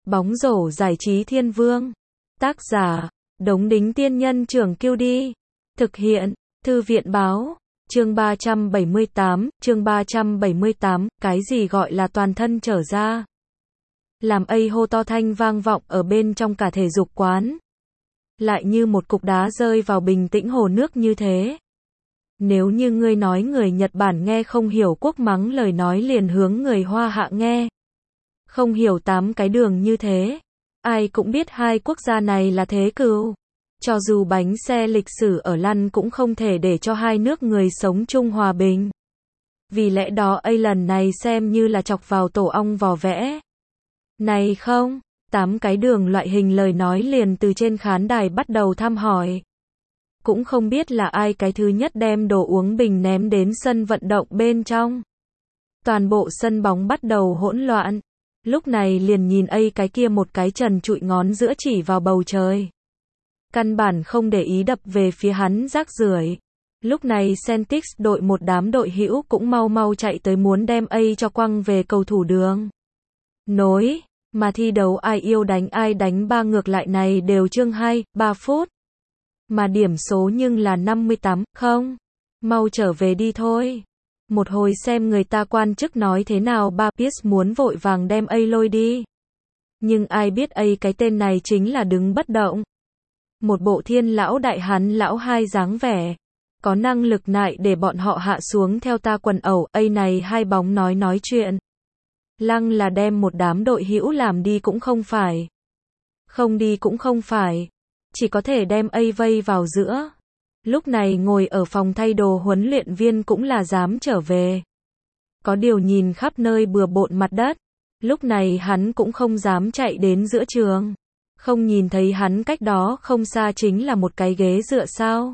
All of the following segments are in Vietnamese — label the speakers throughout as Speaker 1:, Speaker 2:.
Speaker 1: Bóng rổ giải trí thiên vương. Tác giả, Đống Đính Tiên Nhân Trưởng Kiêu Đi. Thực hiện, Thư viện Báo. Chương 378, cái gì gọi là toàn thân trở ra? Làm hô to thanh vang vọng ở bên trong cả thể dục quán. Lại như một cục đá rơi vào bình tĩnh hồ nước như thế. Nếu như ngươi nói người Nhật Bản nghe không hiểu quốc mắng lời nói liền hướng người Hoa Hạ nghe. Không hiểu 8 cái đường như thế. Ai cũng biết hai quốc gia này là thế cừu. Cho dù bánh xe lịch sử ở lăn cũng không thể để cho hai nước người sống chung hòa bình. Vì lẽ đó lần này xem như là chọc vào tổ ong vò vẽ. Này không, 8 cái đường loại hình lời nói liền từ trên khán đài bắt đầu thăm hỏi. Cũng không biết là ai cái thứ nhất đem đồ uống bình ném đến sân vận động bên trong. Toàn bộ sân bóng bắt đầu hỗn loạn. Lúc này liền nhìn cái kia một cái trần trụi ngón giữa chỉ vào bầu trời. Căn bản không để ý đập về phía hắn rác rưởi. Lúc này Celtics đội một đám đội hữu cũng mau mau chạy tới muốn đem cho quăng về cầu thủ đường. Nối, mà thi đấu ai yêu đánh ai đánh ba ngược lại này đều chương 2, 3 phút. Mà điểm số nhưng là 58, không. Mau trở về đi thôi. Một hồi xem người ta quan chức nói thế nào ba Pierce muốn vội vàng đem lôi đi. Nhưng ai biết cái tên này chính là đứng bất động. Một bộ thiên lão đại hán lão hai dáng vẻ. Có năng lực nại để bọn họ hạ xuống theo ta quần ẩu, này hai bóng nói chuyện. Lăng là đem một đám đội hữu làm đi cũng không phải. Không đi cũng không phải. Chỉ có thể đem vây vào giữa. Lúc này ngồi ở phòng thay đồ huấn luyện viên cũng là dám trở về. Có điều nhìn khắp nơi bừa bộn mặt đất. Lúc này hắn cũng không dám chạy đến giữa trường. Không nhìn thấy hắn cách đó không xa chính là một cái ghế dựa sao.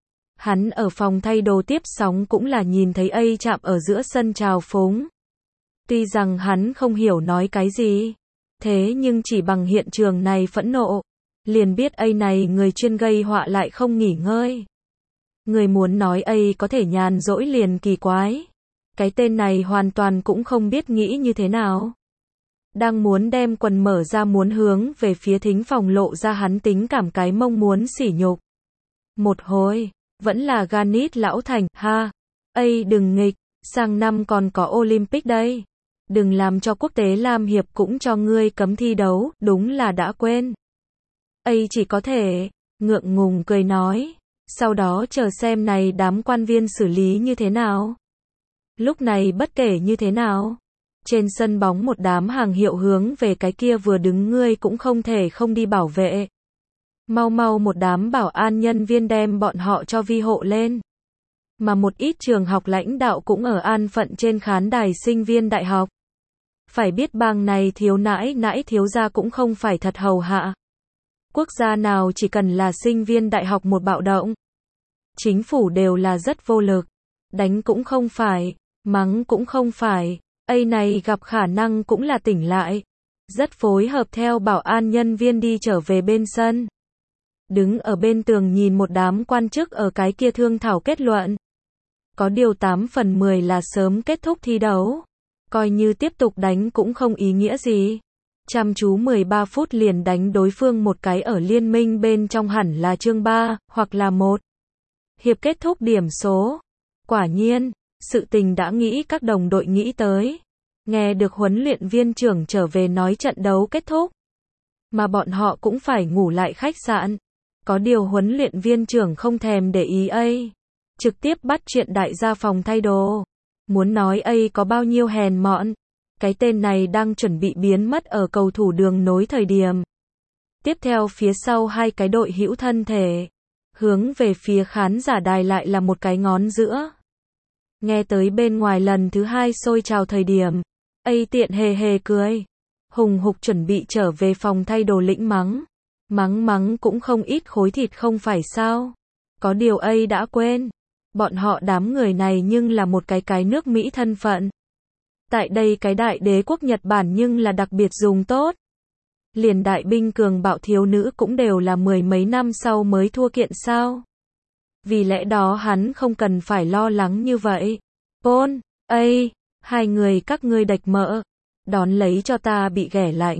Speaker 1: Hắn ở phòng thay đồ tiếp sóng cũng là nhìn thấy chạm ở giữa sân chào phúng. Tuy rằng hắn không hiểu nói cái gì. Thế nhưng chỉ bằng hiện trường này phẫn nộ. Liền biết này người chuyên gây họa lại không nghỉ ngơi. Người muốn nói có thể nhàn rỗi liền kỳ quái. Cái tên này hoàn toàn cũng không biết nghĩ như thế nào. Đang muốn đem quần mở ra muốn hướng về phía thính phòng lộ ra hắn tính cảm cái mông muốn sỉ nhục. Một hồi, vẫn là Ganit lão thành, ha. Đừng nghịch, sang năm còn có Olympic đây. Đừng làm cho quốc tế Lam Hiệp cũng cho ngươi cấm thi đấu, đúng là đã quên. Chỉ có thể, ngượng ngùng cười nói. Sau đó chờ xem này đám quan viên xử lý như thế nào. Lúc này bất kể như thế nào. Trên sân bóng một đám hàng hiệu hướng về cái kia vừa đứng ngươi cũng không thể không đi bảo vệ. Mau mau một đám bảo an nhân viên đem bọn họ cho vi hộ lên. Mà một ít trường học lãnh đạo cũng ở an phận trên khán đài sinh viên đại học. Phải biết bang này thiếu nãi thiếu gia cũng không phải thật hầu hạ. Quốc gia nào chỉ cần là sinh viên đại học một bạo động. Chính phủ đều là rất vô lực. Đánh cũng không phải, mắng cũng không phải. Này gặp khả năng cũng là tỉnh lại. Rất phối hợp theo bảo an nhân viên đi trở về bên sân. Đứng ở bên tường nhìn một đám quan chức ở cái kia thương thảo kết luận. Có điều 8 phần 10 là sớm kết thúc thi đấu. Coi như tiếp tục đánh cũng không ý nghĩa gì. Chăm chú 13 phút liền đánh đối phương một cái ở liên minh bên trong hẳn là chương 3, hoặc là 1. Hiệp kết thúc điểm số. Quả nhiên, sự tình đã nghĩ các đồng đội nghĩ tới. Nghe được huấn luyện viên trưởng trở về nói trận đấu kết thúc. Mà bọn họ cũng phải ngủ lại khách sạn. Có điều huấn luyện viên trưởng không thèm để ý trực tiếp bắt chuyện đại gia phòng thay đồ. Muốn nói có bao nhiêu hèn mọn. Cái tên này đang chuẩn bị biến mất ở cầu thủ đường nối thời điểm. Tiếp theo phía sau hai cái đội hữu thân thể. Hướng về phía khán giả đài lại là một cái ngón giữa. Nghe tới bên ngoài lần thứ 2 xôi trào thời điểm. Tiện hề hề cười. Hùng hục chuẩn bị trở về phòng thay đồ lĩnh mắng. Mắng cũng không ít khối thịt không phải sao. Có điều đã quên. Bọn họ đám người này nhưng là một cái nước Mỹ thân phận. Tại đây cái đại đế quốc Nhật Bản nhưng là đặc biệt dùng tốt. Liền đại binh cường bạo thiếu nữ cũng đều là 10 mấy năm sau mới thua kiện sao. Vì lẽ đó hắn không cần phải lo lắng như vậy. Paul, hai người các ngươi đạch mỡ. Đón lấy cho ta bị ghẻ lạnh.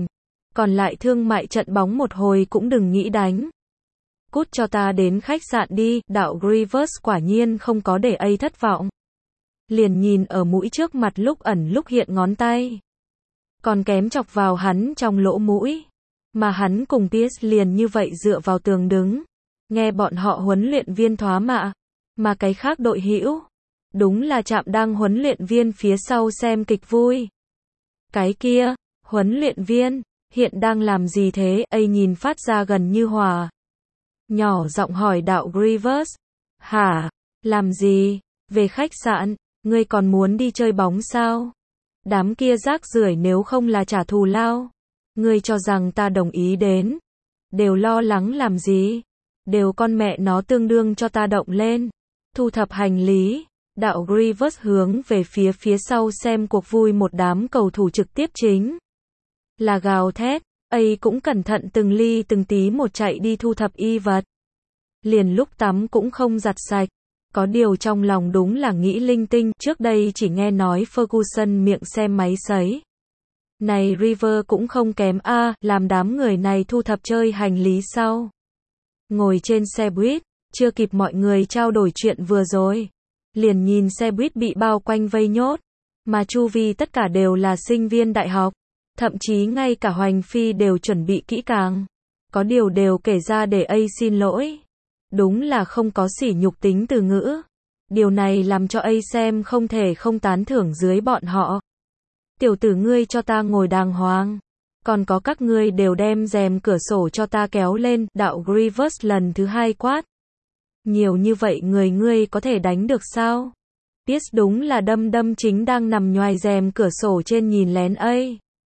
Speaker 1: Còn lại thương mại trận bóng một hồi cũng đừng nghĩ đánh. Cút cho ta đến khách sạn đi, đạo Grievous quả nhiên không có để A thất vọng. Liền nhìn ở mũi trước mặt lúc ẩn lúc hiện ngón tay. Còn kém chọc vào hắn trong lỗ mũi. Mà hắn cùng Pierce liền như vậy dựa vào tường đứng. Nghe bọn họ huấn luyện viên thoá mạ. Mà cái khác đội hữu. Đúng là Trạm đang huấn luyện viên phía sau xem kịch vui. Cái kia, huấn luyện viên, hiện đang làm gì thế? A nhìn phát ra gần như hòa. Nhỏ giọng hỏi đạo Grievous. Hả? Làm gì? Về khách sạn, ngươi còn muốn đi chơi bóng sao? Đám kia rác rưởi nếu không là trả thù lao. Ngươi cho rằng ta đồng ý đến. Đều lo lắng làm gì? Đều con mẹ nó tương đương cho ta động lên. Thu thập hành lý. Đạo Grievous hướng về phía sau xem cuộc vui một đám cầu thủ trực tiếp chính. Là gào thét. A cũng cẩn thận từng ly từng tí một chạy đi thu thập y vật. Liền lúc tắm cũng không giặt sạch. Có điều trong lòng đúng là nghĩ linh tinh, trước đây chỉ nghe nói Ferguson miệng xem máy sấy. Này River cũng không kém a, làm đám người này thu thập chơi hành lý sau. Ngồi trên xe buýt, chưa kịp mọi người trao đổi chuyện vừa rồi. Liền nhìn xe buýt bị bao quanh vây nhốt. Mà chu vi tất cả đều là sinh viên đại học. Thậm chí ngay cả Hoành Phi đều chuẩn bị kỹ càng. Có điều đều kể ra để A xin lỗi. Đúng là không có sỉ nhục tính từ ngữ. Điều này làm cho A xem không thể không tán thưởng dưới bọn họ. Tiểu tử ngươi cho ta ngồi đàng hoàng. Còn có các ngươi đều đem rèm cửa sổ cho ta kéo lên, đạo Grievous lần thứ hai quát. Nhiều như vậy người ngươi có thể đánh được sao? Pierce đúng là đâm chính đang nằm nhoài rèm cửa sổ trên nhìn lén A.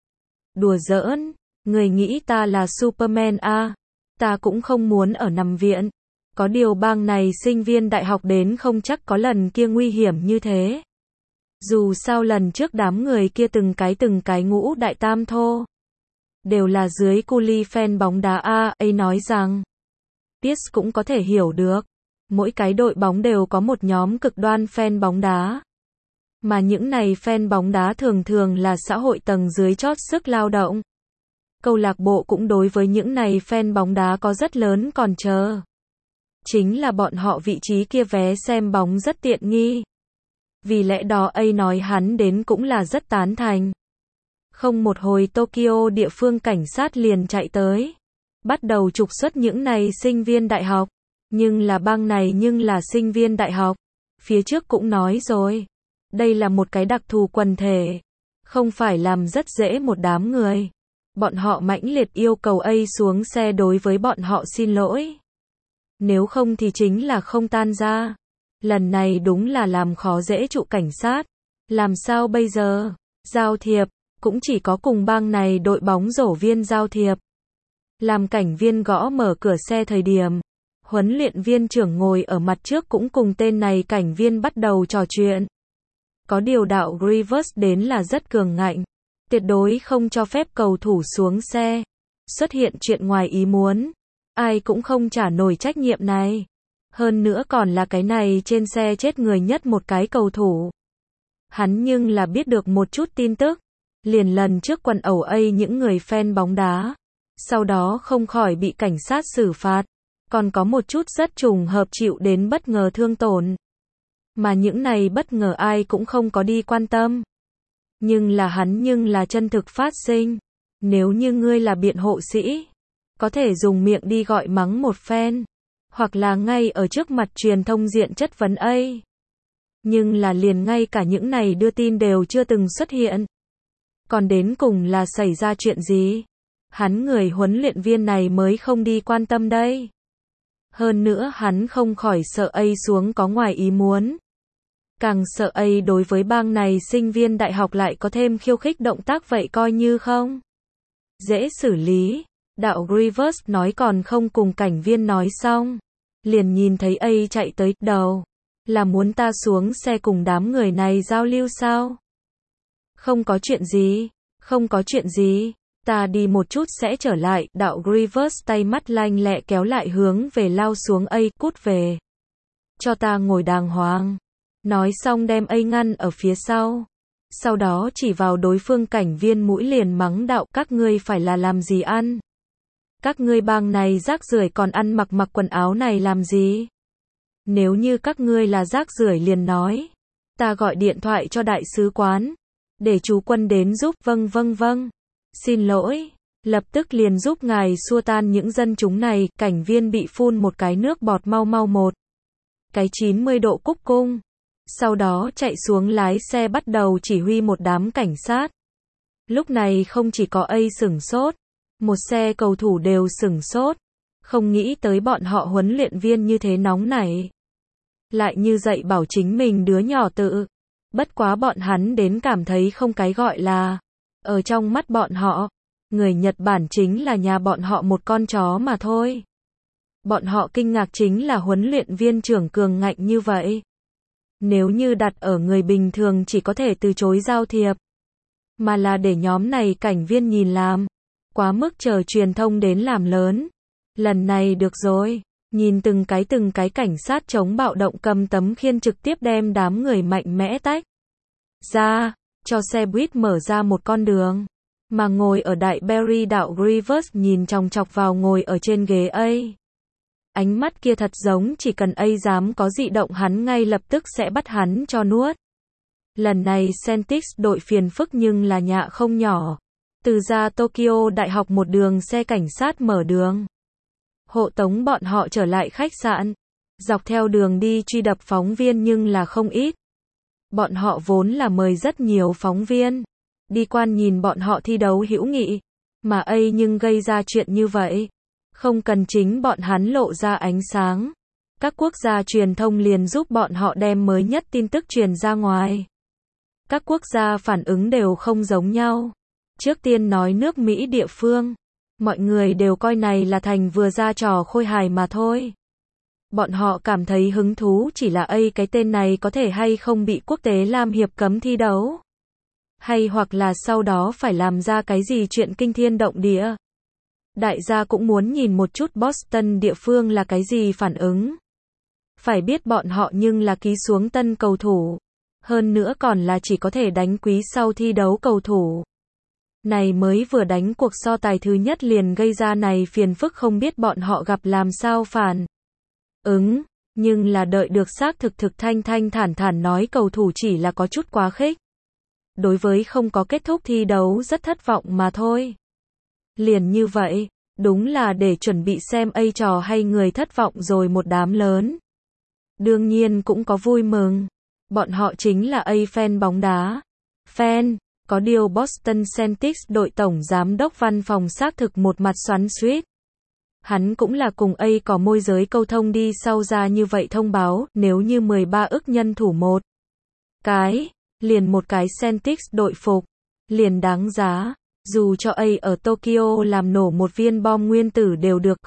Speaker 1: Đùa giỡn, người nghĩ ta là Superman à? Ta cũng không muốn ở nằm viện. Có điều bang này sinh viên đại học đến không chắc có lần kia nguy hiểm như thế. Dù sao lần trước đám người kia từng cái ngũ đại tam thô. Đều là dưới cu li fan bóng đá A nói rằng. Pierce cũng có thể hiểu được. Mỗi cái đội bóng đều có một nhóm cực đoan fan bóng đá. Mà những này fan bóng đá thường là xã hội tầng dưới chót sức lao động. Câu lạc bộ cũng đối với những này fan bóng đá có rất lớn còn chờ. Chính là bọn họ vị trí kia vé xem bóng rất tiện nghi. Vì lẽ đó A nói hắn đến cũng là rất tán thành. Không một hồi Tokyo địa phương cảnh sát liền chạy tới. Bắt đầu trục xuất những này sinh viên đại học. Nhưng là bang này nhưng là sinh viên đại học. Phía trước cũng nói rồi. Đây là một cái đặc thù quần thể. Không phải làm rất dễ một đám người. Bọn họ mãnh liệt yêu cầu A xuống xe đối với bọn họ xin lỗi. Nếu không thì chính là không tan ra. Lần này đúng là làm khó dễ trụ cảnh sát. Làm sao bây giờ? Giao thiệp, cũng chỉ có cùng bang này đội bóng rổ viên giao thiệp. Làm cảnh viên gõ mở cửa xe thời điểm. Huấn luyện viên trưởng ngồi ở mặt trước cũng cùng tên này cảnh viên bắt đầu trò chuyện. Có điều đạo Grievous đến là rất cường ngạnh. Tuyệt đối không cho phép cầu thủ xuống xe. Xuất hiện chuyện ngoài ý muốn. Ai cũng không trả nổi trách nhiệm này. Hơn nữa còn là cái này trên xe chết người nhất một cái cầu thủ. Hắn nhưng là biết được một chút tin tức. Liền lần trước quần ẩu A những người fan bóng đá. Sau đó không khỏi bị cảnh sát xử phạt. Còn có một chút rất trùng hợp chịu đến bất ngờ thương tổn. Mà những này bất ngờ ai cũng không có đi quan tâm. Nhưng là hắn nhưng là chân thực phát sinh. Nếu như ngươi là biện hộ sĩ. Có thể dùng miệng đi gọi mắng một phen. Hoặc là ngay ở trước mặt truyền thông diện chất vấn A. Nhưng là liền ngay cả những này đưa tin đều chưa từng xuất hiện. Còn đến cùng là xảy ra chuyện gì? Hắn người huấn luyện viên này mới không đi quan tâm đây. Hơn nữa hắn không khỏi sợ A xuống có ngoài ý muốn. Càng sợ A đối với bang này sinh viên đại học lại có thêm khiêu khích động tác vậy coi như không. Dễ xử lý. Đạo Grievous nói còn không cùng cảnh viên nói xong. Liền nhìn thấy A chạy tới đầu. Là muốn ta xuống xe cùng đám người này giao lưu sao? Không có chuyện gì. Không có chuyện gì. Ta đi một chút sẽ trở lại. Đạo Grievous tay mắt lanh lẹ kéo lại hướng về lao xuống A cút về. Cho ta ngồi đàng hoàng. Nói xong đem A ngăn ở phía sau. Sau đó chỉ vào đối phương cảnh viên mũi liền mắng đạo, các ngươi phải là làm gì ăn? Các ngươi bang này rác rưởi còn ăn mặc quần áo này làm gì? Nếu như các ngươi là rác rưởi liền nói. Ta gọi điện thoại cho đại sứ quán. Để chú quân đến giúp. Vâng. Xin lỗi. Lập tức liền giúp ngài xua tan những dân chúng này. Cảnh viên bị phun một cái nước bọt mau một. Cái 90 độ cúc cung. Sau đó chạy xuống lái xe bắt đầu chỉ huy một đám cảnh sát. Lúc này không chỉ có A sửng sốt. Một xe cầu thủ đều sửng sốt. Không nghĩ tới bọn họ huấn luyện viên như thế nóng nảy. Lại như dạy bảo chính mình đứa nhỏ tự. Bất quá bọn hắn đến cảm thấy không cái gọi là. Ở trong mắt bọn họ, người Nhật Bản chính là nhà bọn họ một con chó mà thôi. Bọn họ kinh ngạc chính là huấn luyện viên trưởng cường ngạnh như vậy. Nếu như đặt ở người bình thường chỉ có thể từ chối giao thiệp. Mà là để nhóm này cảnh viên nhìn làm. Quá mức chờ truyền thông đến làm lớn. Lần này được rồi. Nhìn từng cái cảnh sát chống bạo động cầm tấm khiên trực tiếp đem đám người mạnh mẽ tách ra, cho xe buýt mở ra một con đường. Mà ngồi ở đại Barry đạo Rivers nhìn chòng chọc vào ngồi ở trên ghế A. Ánh mắt kia thật giống chỉ cần A dám có dị động hắn ngay lập tức sẽ bắt hắn cho nuốt. Lần này Celtics đội phiền phức nhưng là nhạ không nhỏ. Từ ra Tokyo Đại học một đường xe cảnh sát mở đường. Hộ tống bọn họ trở lại khách sạn. Dọc theo đường đi truy đập phóng viên nhưng là không ít. Bọn họ vốn là mời rất nhiều phóng viên. Đi quan nhìn bọn họ thi đấu hữu nghị. Mà A nhưng gây ra chuyện như vậy. Không cần chính bọn hắn lộ ra ánh sáng. Các quốc gia truyền thông liền giúp bọn họ đem mới nhất tin tức truyền ra ngoài. Các quốc gia phản ứng đều không giống nhau. Trước tiên nói nước Mỹ địa phương. Mọi người đều coi này là thành vừa ra trò khôi hài mà thôi. Bọn họ cảm thấy hứng thú chỉ là A cái tên này có thể hay không bị quốc tế Lam Hiệp cấm thi đấu. Hay hoặc là sau đó phải làm ra cái gì chuyện kinh thiên động địa. Đại gia cũng muốn nhìn một chút Boston địa phương là cái gì phản ứng. Phải biết bọn họ nhưng là ký xuống tân cầu thủ. Hơn nữa còn là chỉ có thể đánh quý sau thi đấu cầu thủ. Này mới vừa đánh cuộc so tài thứ nhất liền gây ra này phiền phức không biết bọn họ gặp làm sao phản ứng, nhưng là đợi được xác thực thanh thản nói cầu thủ chỉ là có chút quá khích. Đối với không có kết thúc thi đấu rất thất vọng mà thôi. Liền như vậy, đúng là để chuẩn bị xem A trò hay người thất vọng rồi một đám lớn. Đương nhiên cũng có vui mừng. Bọn họ chính là A fan bóng đá. Fan. Có điều Boston Celtics đội tổng giám đốc văn phòng xác thực một mặt xoắn xuýt. Hắn cũng là cùng A có môi giới câu thông đi sau ra như vậy thông báo, nếu như 13 ức nhân thủ một cái, liền một cái Celtics đội phục, liền đáng giá, dù cho A ở Tokyo làm nổ một viên bom nguyên tử đều được,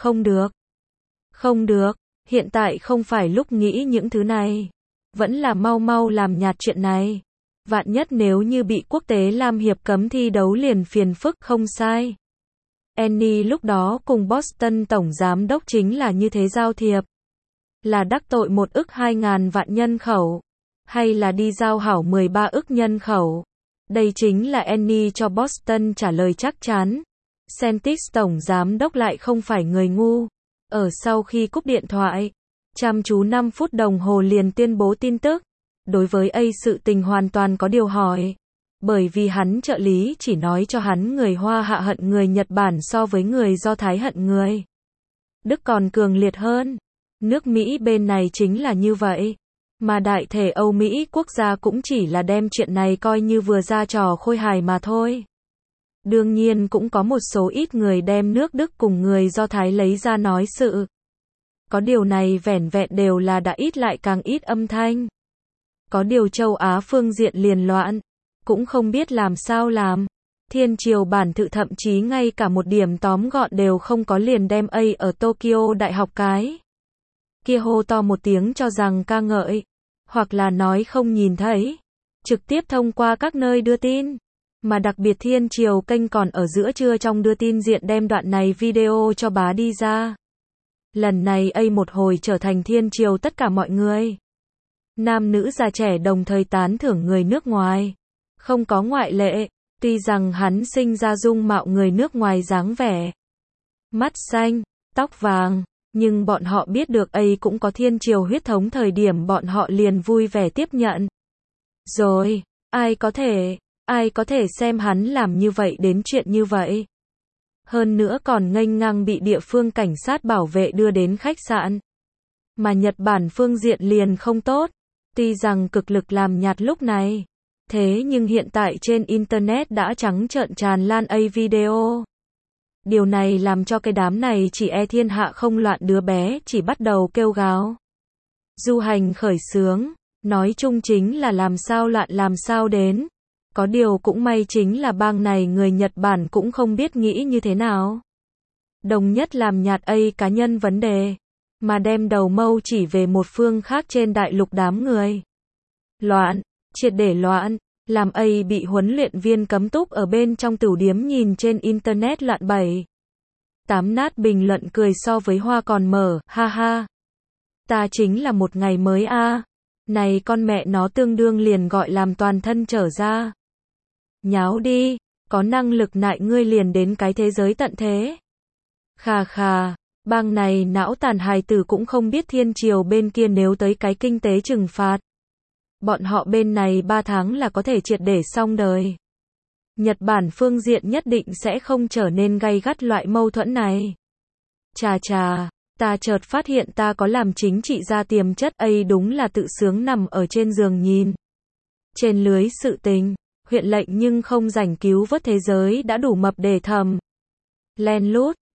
Speaker 1: không được, hiện tại không phải lúc nghĩ những thứ này, vẫn là mau làm nhạt chuyện này. Vạn nhất nếu như bị quốc tế Lam Hiệp cấm thi đấu liền phiền phức không sai. Annie lúc đó cùng Boston tổng giám đốc chính là như thế giao thiệp. Là đắc tội 1 ức 2.000 vạn nhân khẩu. Hay là đi giao hảo 13 ức nhân khẩu. Đây chính là Annie cho Boston trả lời chắc chắn. Celtics tổng giám đốc lại không phải người ngu. Ở sau khi cúp điện thoại, chăm chú 5 phút đồng hồ liền tuyên bố tin tức. Đối với A sự tình hoàn toàn có điều hỏi. Bởi vì hắn trợ lý chỉ nói cho hắn người Hoa hạ hận người Nhật Bản so với người Do Thái hận người Đức còn cường liệt hơn. Nước Mỹ bên này chính là như vậy. Mà đại thể Âu Mỹ quốc gia cũng chỉ là đem chuyện này coi như vừa ra trò khôi hài mà thôi. Đương nhiên cũng có một số ít người đem nước Đức cùng người Do Thái lấy ra nói sự. Có điều này vẻn vẹn đều là đã ít lại càng ít âm thanh. Có điều châu Á phương diện liền loạn, cũng không biết làm sao làm. Thiên triều bản thự thậm chí ngay cả một điểm tóm gọn đều không có liền đem A ở Tokyo Đại học cái kia hô to một tiếng cho rằng ca ngợi, hoặc là nói không nhìn thấy, trực tiếp thông qua các nơi đưa tin. Mà đặc biệt thiên triều kênh còn ở giữa trưa trong đưa tin diện đem đoạn này video cho bá đi ra. Lần này A một hồi trở thành thiên triều tất cả mọi người. Nam nữ già trẻ đồng thời tán thưởng người nước ngoài. Không có ngoại lệ, tuy rằng hắn sinh ra dung mạo người nước ngoài dáng vẻ. Mắt xanh, tóc vàng, nhưng bọn họ biết được ấy cũng có thiên triều huyết thống thời điểm bọn họ liền vui vẻ tiếp nhận. Rồi, ai có thể xem hắn làm như vậy đến chuyện như vậy. Hơn nữa còn nghênh ngang bị địa phương cảnh sát bảo vệ đưa đến khách sạn. Mà Nhật Bản phương diện liền không tốt, tuy rằng cực lực làm nhạt lúc này. Thế nhưng hiện tại trên Internet đã trắng trợn tràn lan A video. Điều này làm cho cái đám này chỉ e thiên hạ không loạn đứa bé chỉ bắt đầu kêu gào. Du hành khởi xướng, nói chung chính là làm sao loạn làm sao đến. Có điều cũng may chính là bang này người Nhật Bản cũng không biết nghĩ như thế nào. Đồng nhất làm nhạt A cá nhân vấn đề, mà đem đầu mâu chỉ về một phương khác trên đại lục đám người. Loạn, triệt để loạn, làm A bị huấn luyện viên cấm túc ở bên trong tửu điếm nhìn trên Internet loạn bày. 8 nát bình luận cười so với hoa còn mở, ha ha. Ta chính là một ngày mới a. Này con mẹ nó tương đương liền gọi làm toàn thân trở ra. Nháo đi, có năng lực nại ngươi liền đến cái thế giới tận thế. Khà khà, bang này não tàn hài tử cũng không biết thiên triều bên kia nếu tới cái kinh tế trừng phạt. Bọn họ bên này 3 tháng là có thể triệt để xong đời. Nhật Bản phương diện nhất định sẽ không trở nên gay gắt loại mâu thuẫn này. Chà chà, ta chợt phát hiện ta có làm chính trị gia tiềm chất ấy đúng là tự sướng nằm ở trên giường nhìn. Trên lưới sự tình, huyện lệnh nhưng không rảnh cứu vớt thế giới đã đủ mập để thầm. Len lút,